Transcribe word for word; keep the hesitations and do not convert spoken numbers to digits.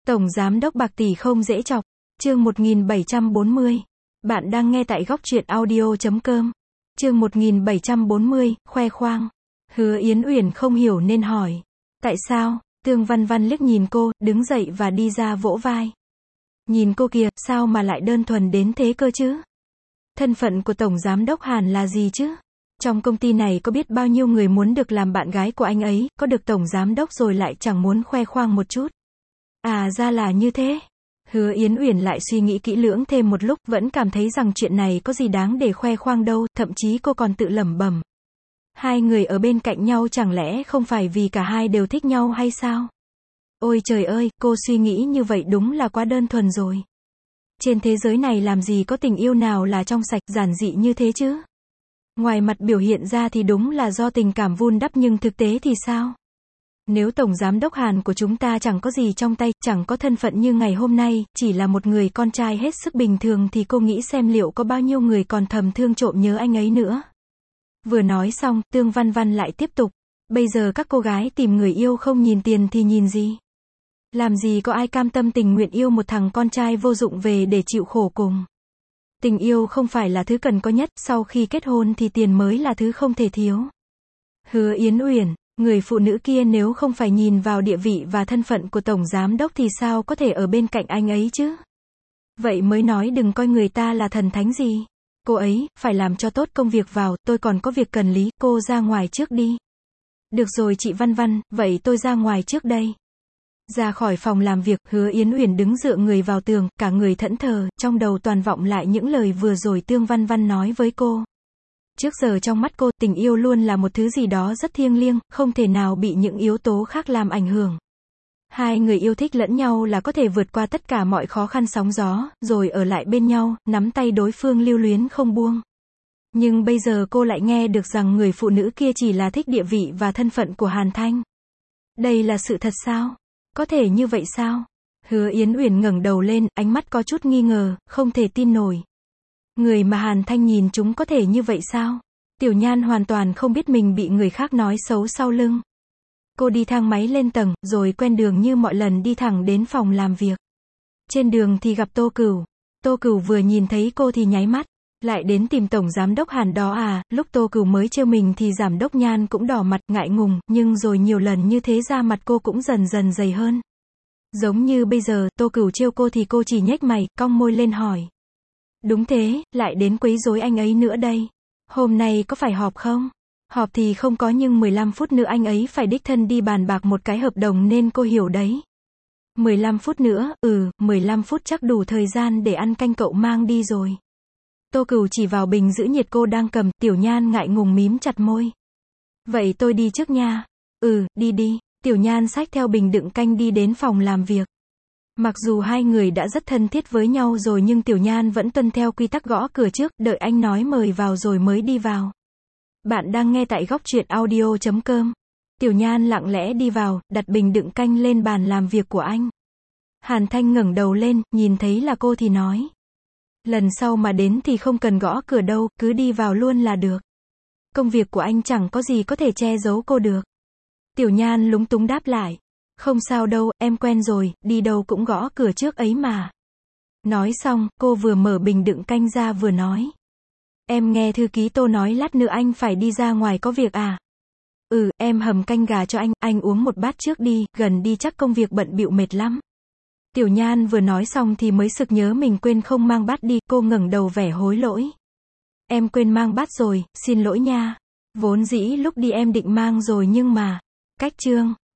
Tổng Giám đốc bạc tỷ không dễ chọc. Chương một nghìn bảy trăm bốn mươi. Bạn đang nghe tại góc truyện audio chấm com. Chương một nghìn bảy trăm bốn mươi, khoe khoang. Hứa Yến Uyển không hiểu nên hỏi. Tại sao? Tương Văn Văn liếc nhìn cô, đứng dậy và đi ra vỗ vai. Nhìn cô kìa, sao mà lại đơn thuần đến thế cơ chứ? Thân phận của Tổng Giám đốc Hàn là gì chứ? Trong công ty này có biết bao nhiêu người muốn được làm bạn gái của anh ấy, có được Tổng Giám đốc rồi lại chẳng muốn khoe khoang một chút. À ra là như thế. Hứa Yến Uyển lại suy nghĩ kỹ lưỡng thêm một lúc, vẫn cảm thấy rằng chuyện này có gì đáng để khoe khoang đâu, thậm chí cô còn tự lẩm bẩm. Hai người ở bên cạnh nhau chẳng lẽ không phải vì cả hai đều thích nhau hay sao? Ôi trời ơi, cô suy nghĩ như vậy đúng là quá đơn thuần rồi. Trên thế giới này làm gì có tình yêu nào là trong sạch, giản dị như thế chứ? Ngoài mặt biểu hiện ra thì đúng là do tình cảm vun đắp, nhưng thực tế thì sao? Nếu Tổng Giám đốc Hàn của chúng ta chẳng có gì trong tay, chẳng có thân phận như ngày hôm nay, chỉ là một người con trai hết sức bình thường thì cô nghĩ xem liệu có bao nhiêu người còn thầm thương trộm nhớ anh ấy nữa. Vừa nói xong, Tương Văn Văn lại tiếp tục. Bây giờ các cô gái tìm người yêu không nhìn tiền thì nhìn gì? Làm gì có ai cam tâm tình nguyện yêu một thằng con trai vô dụng về để chịu khổ cùng. Tình yêu không phải là thứ cần có nhất, sau khi kết hôn thì tiền mới là thứ không thể thiếu. Hứa Yến Uyển, người phụ nữ kia nếu không phải nhìn vào địa vị và thân phận của Tổng Giám đốc thì sao có thể ở bên cạnh anh ấy chứ? Vậy mới nói đừng coi người ta là thần thánh gì. Cô ấy, phải làm cho tốt công việc vào, tôi còn có việc cần lý, cô ra ngoài trước đi. Được rồi chị Văn Văn, vậy tôi ra ngoài trước đây. Ra khỏi phòng làm việc, Hứa Yến Uyển đứng dựa người vào tường, cả người thẫn thờ, trong đầu toàn vọng lại những lời vừa rồi Tương Văn Văn nói với cô. Trước giờ trong mắt cô, tình yêu luôn là một thứ gì đó rất thiêng liêng, không thể nào bị những yếu tố khác làm ảnh hưởng. Hai người yêu thích lẫn nhau là có thể vượt qua tất cả mọi khó khăn sóng gió, rồi ở lại bên nhau, nắm tay đối phương lưu luyến không buông. Nhưng bây giờ cô lại nghe được rằng người phụ nữ kia chỉ là thích địa vị và thân phận của Hàn Thanh. Đây là sự thật sao? Có thể như vậy sao? Hứa Yến Uyển ngẩng đầu lên, ánh mắt có chút nghi ngờ, không thể tin nổi. Người mà Hàn Thanh nhìn chúng có thể như vậy sao? Tiểu Nhan hoàn toàn không biết mình bị người khác nói xấu sau lưng. Cô đi thang máy lên tầng, rồi quen đường như mọi lần đi thẳng đến phòng làm việc. Trên đường thì gặp Tô Cửu. Tô Cửu vừa nhìn thấy cô thì nháy mắt. Lại đến tìm Tổng Giám đốc Hàn đó à? Lúc Tô Cửu mới trêu mình thì Giám đốc Nhan cũng đỏ mặt, ngại ngùng, nhưng rồi nhiều lần như thế ra mặt cô cũng dần dần dày hơn. Giống như bây giờ, Tô Cửu trêu cô thì cô chỉ nhếch mày, cong môi lên hỏi. Đúng thế, lại đến quấy rối anh ấy nữa đây. Hôm nay có phải họp không? Họp thì không có, nhưng mười lăm phút nữa anh ấy phải đích thân đi bàn bạc một cái hợp đồng nên cô hiểu đấy. mười lăm phút nữa, ừ, mười lăm phút chắc đủ thời gian để ăn canh cậu mang đi rồi. Tô Cửu chỉ vào bình giữ nhiệt cô đang cầm, Tiểu Nhan ngại ngùng mím chặt môi. Vậy tôi đi trước nha. Ừ, đi đi. Tiểu Nhan xách theo bình đựng canh đi đến phòng làm việc. Mặc dù hai người đã rất thân thiết với nhau rồi nhưng Tiểu Nhan vẫn tuân theo quy tắc gõ cửa trước, đợi anh nói mời vào rồi mới đi vào. Bạn đang nghe tại góc truyện audio chấm com. Tiểu Nhan lặng lẽ đi vào, đặt bình đựng canh lên bàn làm việc của anh. Hàn Thanh ngẩng đầu lên, nhìn thấy là cô thì nói. Lần sau mà đến thì không cần gõ cửa đâu, cứ đi vào luôn là được. Công việc của anh chẳng có gì có thể che giấu cô được. Tiểu Nhan lúng túng đáp lại. Không sao đâu, em quen rồi, đi đâu cũng gõ cửa trước ấy mà. Nói xong, cô vừa mở bình đựng canh ra vừa nói. Em nghe thư ký Tô nói lát nữa anh phải đi ra ngoài có việc à? Ừ, em hầm canh gà cho anh, anh uống một bát trước đi, gần đi chắc công việc bận bịu mệt lắm. Tiểu Nhan vừa nói xong thì mới sực nhớ mình quên không mang bát đi, cô ngẩng đầu vẻ hối lỗi. Em quên mang bát rồi, xin lỗi nha. Vốn dĩ lúc đi em định mang rồi nhưng mà, cách chương.